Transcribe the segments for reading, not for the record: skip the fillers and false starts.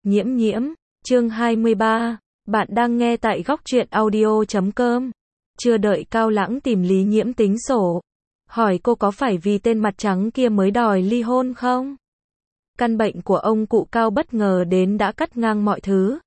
Nhiễm nhiễm, chương 23, bạn đang nghe tại góc truyện audio.com. Chưa đợi Cao Lãng tìm Lý Nhiễm tính sổ, hỏi cô có phải vì tên mặt trắng kia mới đòi ly hôn không? Căn bệnh của ông cụ Cao bất ngờ đến đã cắt ngang mọi thứ.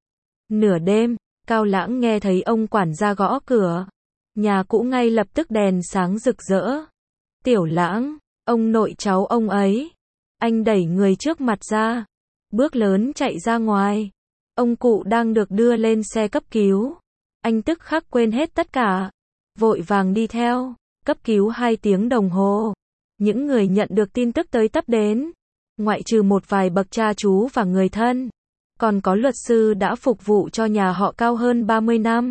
Nửa đêm, Cao Lãng nghe thấy ông quản gia gõ cửa. Nhà cũ ngay lập tức đèn sáng rực rỡ. Tiểu Lãng, ông nội cháu ông ấy. Anh đẩy người trước mặt ra, bước lớn chạy ra ngoài. Ông cụ đang được đưa lên xe cấp cứu. Anh tức khắc quên hết tất cả, vội vàng đi theo. Cấp cứu 2 tiếng đồng hồ. Những người nhận được tin tức tới tấp đến, ngoại trừ một vài bậc cha chú và người thân, còn có luật sư đã phục vụ cho nhà họ Cao hơn 30 năm.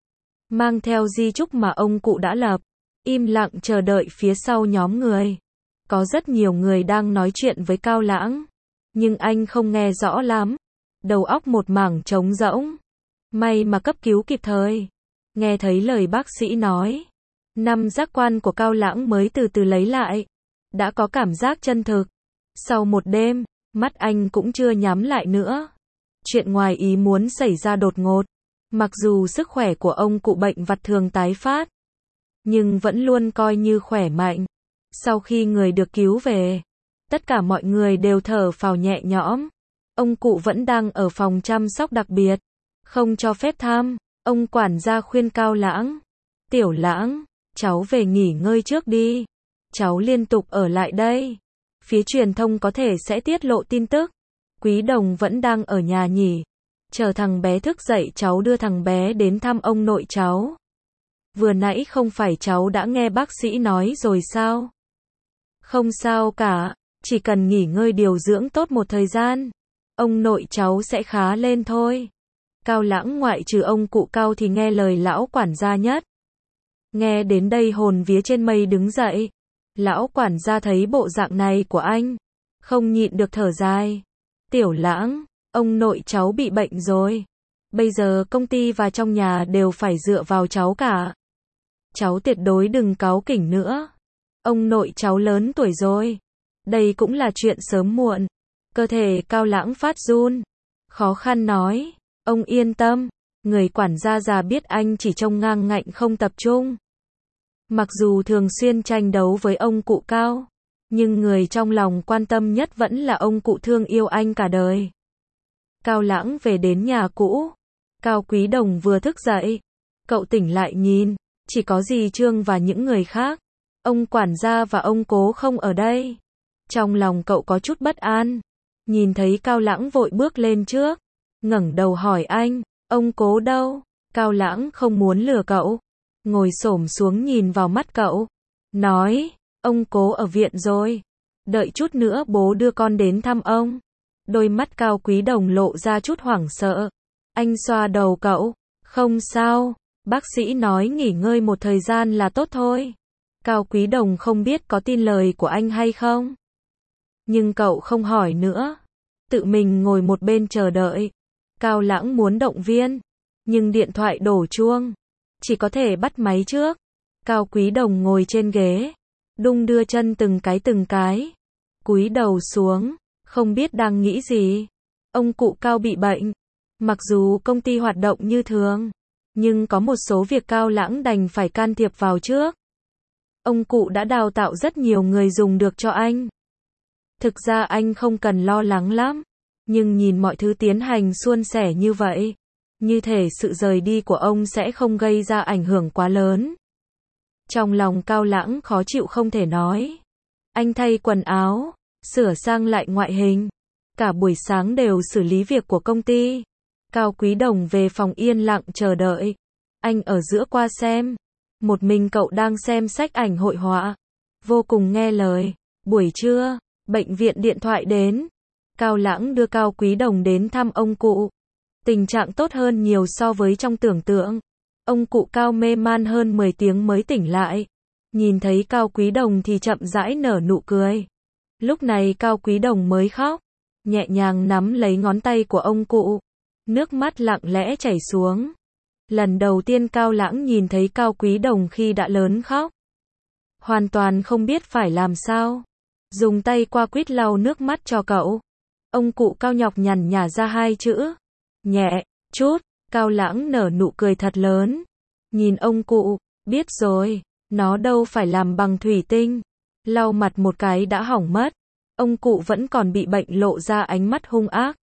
Mang theo di chúc mà ông cụ đã lập, im lặng chờ đợi phía sau nhóm người. Có rất nhiều người đang nói chuyện với Cao Lãng, nhưng anh không nghe rõ lắm. Đầu óc một mảng trống rỗng. May mà cấp cứu kịp thời. Nghe thấy lời bác sĩ nói, 5 giác quan của Cao Lãng mới từ từ lấy lại. Đã có cảm giác chân thực. Sau một đêm, mắt anh cũng chưa nhắm lại nữa. Chuyện ngoài ý muốn xảy ra đột ngột. Mặc dù sức khỏe của ông cụ bệnh vặt thường tái phát, nhưng vẫn luôn coi như khỏe mạnh. Sau khi người được cứu về, tất cả mọi người đều thở phào nhẹ nhõm. Ông cụ vẫn đang ở phòng chăm sóc đặc biệt, không cho phép thăm. Ông quản gia khuyên Cao Lãng, Tiểu Lãng, cháu về nghỉ ngơi trước đi. Cháu liên tục ở lại đây, phía truyền thông có thể sẽ tiết lộ tin tức. Quý Đồng vẫn đang ở nhà nhỉ? Chờ thằng bé thức dậy cháu đưa thằng bé đến thăm ông nội cháu. Vừa nãy không phải cháu đã nghe bác sĩ nói rồi sao? Không sao cả, chỉ cần nghỉ ngơi điều dưỡng tốt một thời gian, ông nội cháu sẽ khá lên thôi. Cao Lãng ngoại trừ ông cụ Cao thì nghe lời lão quản gia nhất. Nghe đến đây hồn vía trên mây đứng dậy. Lão quản gia thấy bộ dạng này của anh, không nhịn được thở dài. Tiểu Lãng, ông nội cháu bị bệnh rồi. Bây giờ công ty và trong nhà đều phải dựa vào cháu cả. Cháu tuyệt đối đừng cáu kỉnh nữa. Ông nội cháu lớn tuổi rồi. Đây cũng là chuyện sớm muộn. Cơ thể Cao Lãng phát run. Khó khăn nói, ông yên tâm. Người quản gia già biết anh chỉ trông ngang ngạnh không tập trung. Mặc dù thường xuyên tranh đấu với ông cụ Cao, nhưng người trong lòng quan tâm nhất vẫn là ông cụ thương yêu anh cả đời. Cao Lãng về đến nhà cũ. Cao Quý Đồng vừa thức dậy. Cậu tỉnh lại nhìn, chỉ có dì Trương và những người khác. Ông quản gia và ông Cố không ở đây. Trong lòng cậu có chút bất an. Nhìn thấy Cao Lãng vội bước lên trước, ngẩng đầu hỏi anh, ông Cố đâu? Cao Lãng không muốn lừa cậu, ngồi xổm xuống nhìn vào mắt cậu, nói, ông Cố ở viện rồi. Đợi chút nữa bố đưa con đến thăm ông. Đôi mắt Cao Quý Đồng lộ ra chút hoảng sợ. Anh xoa đầu cậu, không sao, bác sĩ nói nghỉ ngơi một thời gian là tốt thôi. Cao Quý Đồng không biết có tin lời của anh hay không, nhưng cậu không hỏi nữa, tự mình ngồi một bên chờ đợi. Cao Lãng muốn động viên, nhưng điện thoại đổ chuông, chỉ có thể bắt máy trước. Cao Quý Đồng ngồi trên ghế, đung đưa chân từng cái, cúi đầu xuống, không biết đang nghĩ gì. Ông cụ Cao bị bệnh, mặc dù công ty hoạt động như thường, nhưng có một số việc Cao Lãng đành phải can thiệp vào trước. Ông cụ đã đào tạo rất nhiều người dùng được cho anh. Thực ra anh không cần lo lắng lắm, nhưng nhìn mọi thứ tiến hành suôn sẻ như vậy, như thể sự rời đi của ông sẽ không gây ra ảnh hưởng quá lớn. Trong lòng Cao Lãng khó chịu không thể nói. Anh thay quần áo, sửa sang lại ngoại hình. Cả buổi sáng đều xử lý việc của công ty. Cao Quý Đồng về phòng yên lặng chờ đợi. Anh ở giữa qua xem. Một mình cậu đang xem sách ảnh hội họa, vô cùng nghe lời. Buổi trưa, bệnh viện điện thoại đến. Cao Lãng đưa Cao Quý Đồng đến thăm ông cụ. Tình trạng tốt hơn nhiều so với trong tưởng tượng. Ông cụ Cao mê man hơn 10 tiếng mới tỉnh lại. Nhìn thấy Cao Quý Đồng thì chậm rãi nở nụ cười. Lúc này Cao Quý Đồng mới khóc, nhẹ nhàng nắm lấy ngón tay của ông cụ. Nước mắt lặng lẽ chảy xuống. Lần đầu tiên Cao Lãng nhìn thấy Cao Quý Đồng khi đã lớn khóc. Hoàn toàn không biết phải làm sao. Dùng tay qua quýt lau nước mắt cho cậu. Ông cụ Cao nhọc nhằn nhả ra hai chữ. Nhẹ, chút, Cao Lãng nở nụ cười thật lớn. Nhìn ông cụ, biết rồi, nó đâu phải làm bằng thủy tinh. Lau mặt một cái đã hỏng mất. Ông cụ vẫn còn bị bệnh lộ ra ánh mắt hung ác.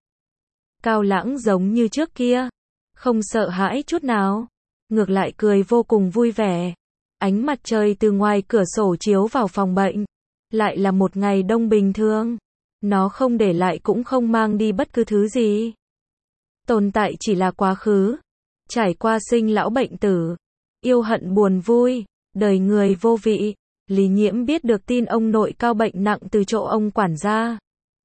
Cao Lãng giống như trước kia, không sợ hãi chút nào, ngược lại cười vô cùng vui vẻ. Ánh mặt trời từ ngoài cửa sổ chiếu vào phòng bệnh, lại là một ngày đông bình thường. Nó không để lại cũng không mang đi bất cứ thứ gì. Tồn tại chỉ là quá khứ, trải qua sinh lão bệnh tử, yêu hận buồn vui, đời người vô vị. Lý Nhiễm biết được tin ông nội Cao bệnh nặng từ chỗ ông quản gia.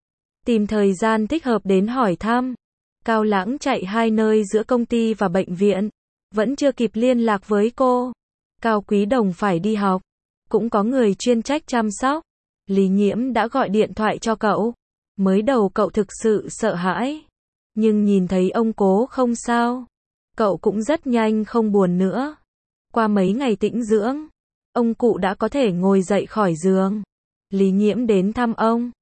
Tìm thời gian thích hợp đến hỏi thăm. Cao Lãng chạy hai nơi giữa công ty và bệnh viện, vẫn chưa kịp liên lạc với cô. Cao Quý Đồng phải đi học, cũng có người chuyên trách chăm sóc. Lý Nhiễm đã gọi điện thoại cho cậu. Mới đầu cậu thực sự sợ hãi, nhưng nhìn thấy ông cố không sao, cậu cũng rất nhanh không buồn nữa. Qua mấy ngày tĩnh dưỡng, ông cụ đã có thể ngồi dậy khỏi giường. Lý Nhiễm đến thăm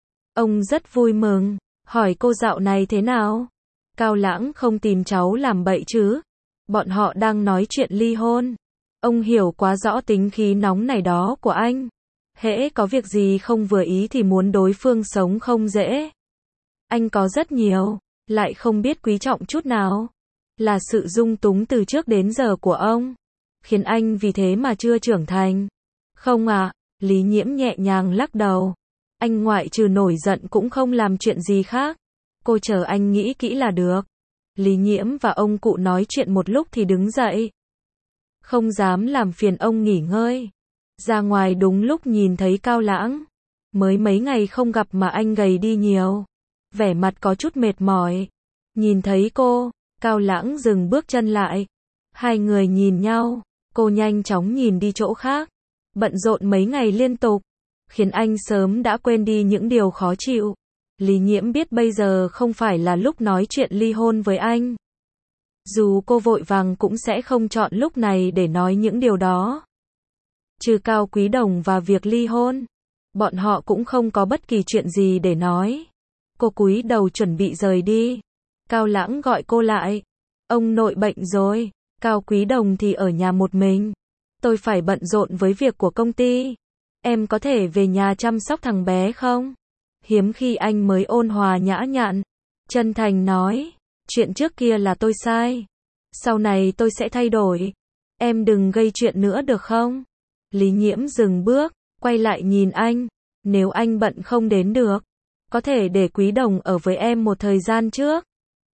ông rất vui mừng, hỏi cô dạo này thế nào. Cao Lãng không tìm cháu làm bậy chứ? Bọn họ đang nói chuyện ly hôn. Ông hiểu quá rõ tính khí nóng này đó của anh. Hễ có việc gì không vừa ý thì muốn đối phương sống không dễ. Anh có rất nhiều, lại không biết quý trọng chút nào. Là sự dung túng từ trước đến giờ của ông, khiến anh vì thế mà chưa trưởng thành. Không à, Lý Nhiễm nhẹ nhàng lắc đầu. Anh ngoại trừ nổi giận cũng không làm chuyện gì khác. Cô chờ anh nghĩ kỹ là được. Lý Nhiễm và ông cụ nói chuyện một lúc thì đứng dậy. Không dám làm phiền ông nghỉ ngơi. Ra ngoài đúng lúc nhìn thấy Cao Lãng. Mới mấy ngày không gặp mà anh gầy đi nhiều. Vẻ mặt có chút mệt mỏi. Nhìn thấy cô, Cao Lãng dừng bước chân lại. Hai người nhìn nhau, cô nhanh chóng nhìn đi chỗ khác. Bận rộn mấy ngày liên tục, khiến anh sớm đã quên đi những điều khó chịu. Lý Nhiễm biết bây giờ không phải là lúc nói chuyện ly hôn với anh. Dù cô vội vàng cũng sẽ không chọn lúc này để nói những điều đó. Trừ Cao Quý Đồng và việc ly hôn, bọn họ cũng không có bất kỳ chuyện gì để nói. Cô cúi đầu chuẩn bị rời đi. Cao Lãng gọi cô lại. Ông nội bệnh rồi, Cao Quý Đồng thì ở nhà một mình. Tôi phải bận rộn với việc của công ty. Em có thể về nhà chăm sóc thằng bé không? Hiếm khi anh mới ôn hòa nhã nhặn, chân thành nói, chuyện trước kia là tôi sai. Sau này tôi sẽ thay đổi. Em đừng gây chuyện nữa được không? Lý Nhiễm dừng bước, quay lại nhìn anh. Nếu anh bận không đến được, có thể để Quý Đồng ở với em một thời gian trước.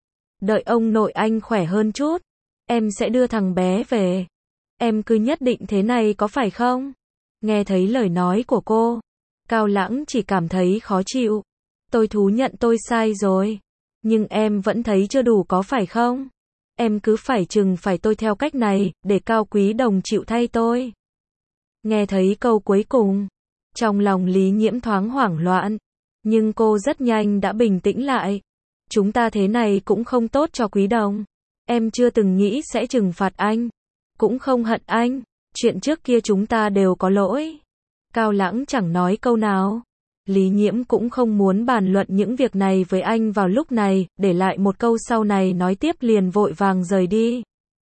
Đợi ông nội anh khỏe hơn chút, em sẽ đưa thằng bé về. Em cứ nhất định thế này có phải không? Nghe thấy lời nói của cô, Cao Lãng chỉ cảm thấy khó chịu. Tôi thú nhận tôi sai rồi. Nhưng em vẫn thấy chưa đủ có phải không? Em cứ phải chừng phải tôi theo cách này, để Cao Quý Đồng chịu thay tôi. Nghe thấy câu cuối cùng, trong lòng Lý Nhiễm thoáng hoảng loạn. Nhưng cô rất nhanh đã bình tĩnh lại. Chúng ta thế này cũng không tốt cho Quý Đồng. Em chưa từng nghĩ sẽ trừng phạt anh. Cũng không hận anh. Chuyện trước kia chúng ta đều có lỗi. Cao Lãng chẳng nói câu nào. Lý Nhiễm cũng không muốn bàn luận những việc này với anh vào lúc này, để lại một câu sau này nói tiếp liền vội vàng rời đi.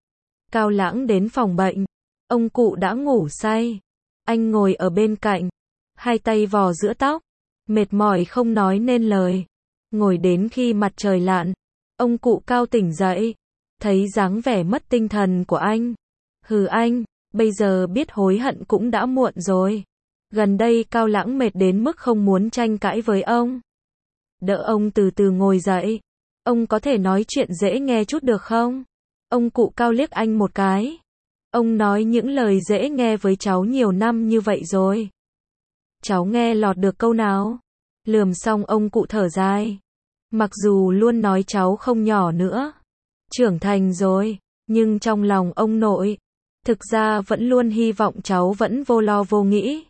Cao Lãng đến phòng bệnh. Ông cụ đã ngủ say. Anh ngồi ở bên cạnh, hai tay vò giữa tóc, mệt mỏi không nói nên lời. Ngồi đến khi mặt trời lặn, ông cụ Cao tỉnh dậy, thấy dáng vẻ mất tinh thần của anh. Hừ anh, bây giờ biết hối hận cũng đã muộn rồi. Gần đây Cao Lãng mệt đến mức không muốn tranh cãi với ông. Đỡ ông từ từ ngồi dậy. Ông có thể nói chuyện dễ nghe chút được không? Ông cụ Cao liếc anh một cái. Ông nói những lời dễ nghe với cháu nhiều năm như vậy rồi. Cháu nghe lọt được câu nào? Lườm xong ông cụ thở dài. Mặc dù luôn nói cháu không nhỏ nữa, trưởng thành rồi, nhưng trong lòng ông nội, thực ra vẫn luôn hy vọng cháu vẫn vô lo vô nghĩ.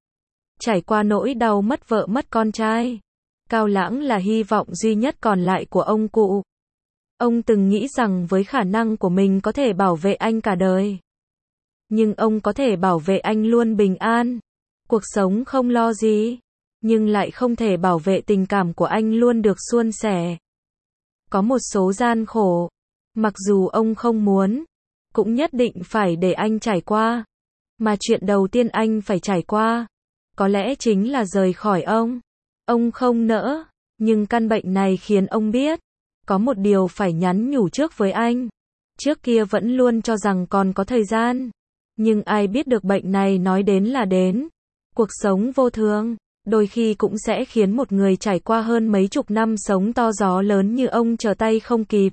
Trải qua nỗi đau mất vợ mất con trai, Cao Lãng là hy vọng duy nhất còn lại của ông cụ. Ông từng nghĩ rằng với khả năng của mình có thể bảo vệ anh cả đời. Nhưng ông có thể bảo vệ anh luôn bình an, cuộc sống không lo gì. nhưng lại không thể bảo vệ tình cảm của anh luôn được suôn sẻ. Có một số gian khổ, mặc dù ông không muốn, cũng nhất định phải để anh trải qua. Mà chuyện đầu tiên anh phải trải qua, có lẽ chính là rời khỏi ông. Ông không nỡ, nhưng căn bệnh này khiến ông biết, có một điều phải nhắn nhủ trước với anh. Trước kia vẫn luôn cho rằng còn có thời gian, nhưng ai biết được bệnh này nói đến là đến. Cuộc sống vô thường, đôi khi cũng sẽ khiến một người trải qua hơn mấy chục năm sống to gió lớn như ông trở tay không kịp.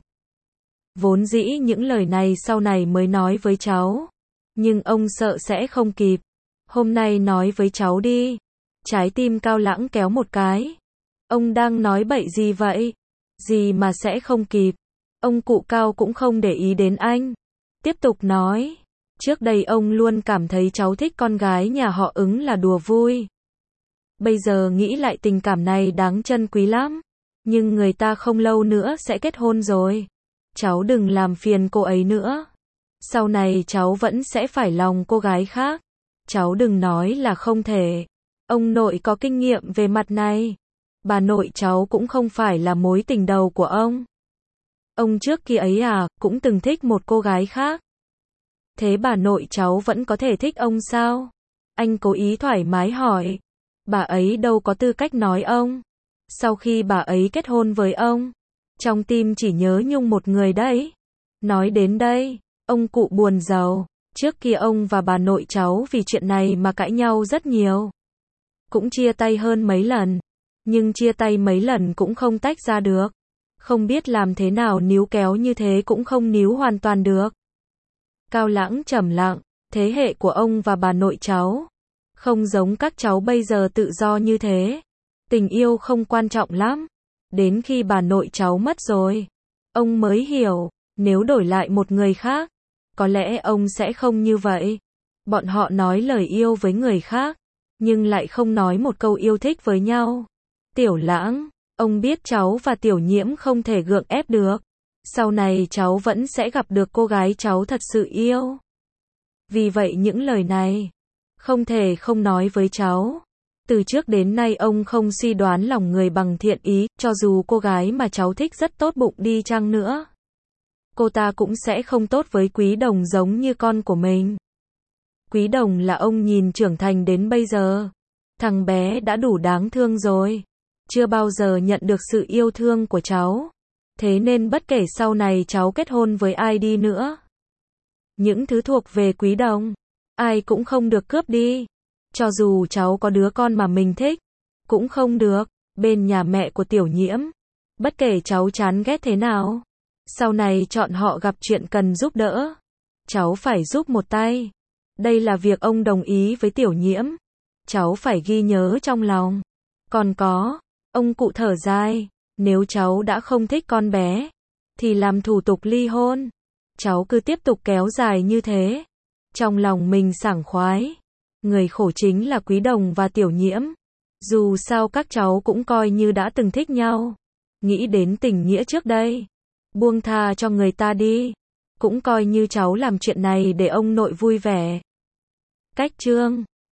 Vốn dĩ những lời này sau này mới nói với cháu, nhưng ông sợ sẽ không kịp. Hôm nay nói với cháu đi. Trái tim Cao Lãng kéo một cái. Ông đang nói bậy gì vậy? Gì mà sẽ không kịp? Ông cụ Cao cũng không để ý đến anh. Tiếp tục nói. Trước đây ông luôn cảm thấy cháu thích con gái nhà họ Ứng là đùa vui. Bây giờ nghĩ lại tình cảm này đáng trân quý lắm. Nhưng người ta không lâu nữa sẽ kết hôn rồi. Cháu đừng làm phiền cô ấy nữa. Sau này cháu vẫn sẽ phải lòng cô gái khác. Cháu đừng nói là không thể. Ông nội có kinh nghiệm về mặt này. Bà nội cháu cũng không phải là mối tình đầu của ông. Ông trước kia ấy cũng từng thích một cô gái khác. Thế bà nội cháu vẫn có thể thích ông sao? Anh cố ý thoải mái hỏi. Bà ấy đâu có tư cách nói ông. Sau khi bà ấy kết hôn với ông, trong tim chỉ nhớ nhung một người đấy. Nói đến đây, ông cụ buồn rầu. Trước kia ông và bà nội cháu vì chuyện này mà cãi nhau rất nhiều. Cũng chia tay hơn mấy lần. Nhưng chia tay mấy lần cũng không tách ra được. Không biết làm thế nào níu kéo như thế cũng không níu hoàn toàn được. Cao Lãng trầm lặng. Thế hệ của ông và bà nội cháu không giống các cháu bây giờ tự do như thế. Tình yêu không quan trọng lắm. Đến khi bà nội cháu mất rồi, ông mới hiểu, nếu đổi lại một người khác, có lẽ ông sẽ không như vậy. Bọn họ nói lời yêu với người khác, nhưng lại không nói một câu yêu thích với nhau. Tiểu Lãng, ông biết cháu và Tiểu Nhiễm không thể gượng ép được. Sau này cháu vẫn sẽ gặp được cô gái cháu thật sự yêu. Vì vậy những lời này, không thể không nói với cháu. Từ trước đến nay ông không suy đoán lòng người bằng thiện ý, cho dù cô gái mà cháu thích rất tốt bụng đi chăng nữa. Cô ta cũng sẽ không tốt với Quý Đồng giống như con của mình. Quý Đồng là ông nhìn trưởng thành đến bây giờ. Thằng bé đã đủ đáng thương rồi. Chưa bao giờ nhận được sự yêu thương của cháu. Thế nên bất kể sau này cháu kết hôn với ai đi nữa, những thứ thuộc về Quý Đồng, ai cũng không được cướp đi. Cho dù cháu có đứa con mà mình thích, cũng không được. Bên nhà mẹ của Tiểu Nhiễm, bất kể cháu chán ghét thế nào, sau này chọn họ gặp chuyện cần giúp đỡ, cháu phải giúp một tay. Đây là việc ông đồng ý với Tiểu Nhiễm. Cháu phải ghi nhớ trong lòng. Còn có, ông cụ thở dài, nếu cháu đã không thích con bé, thì làm thủ tục ly hôn. Cháu cứ tiếp tục kéo dài như thế, trong lòng mình sảng khoái. Người khổ chính là Quý Đồng và Tiểu Nhiễm. Dù sao các cháu cũng coi như đã từng thích nhau. Nghĩ đến tình nghĩa trước đây, buông tha cho người ta đi. Cũng coi như cháu làm chuyện này để ông nội vui vẻ. Cách chương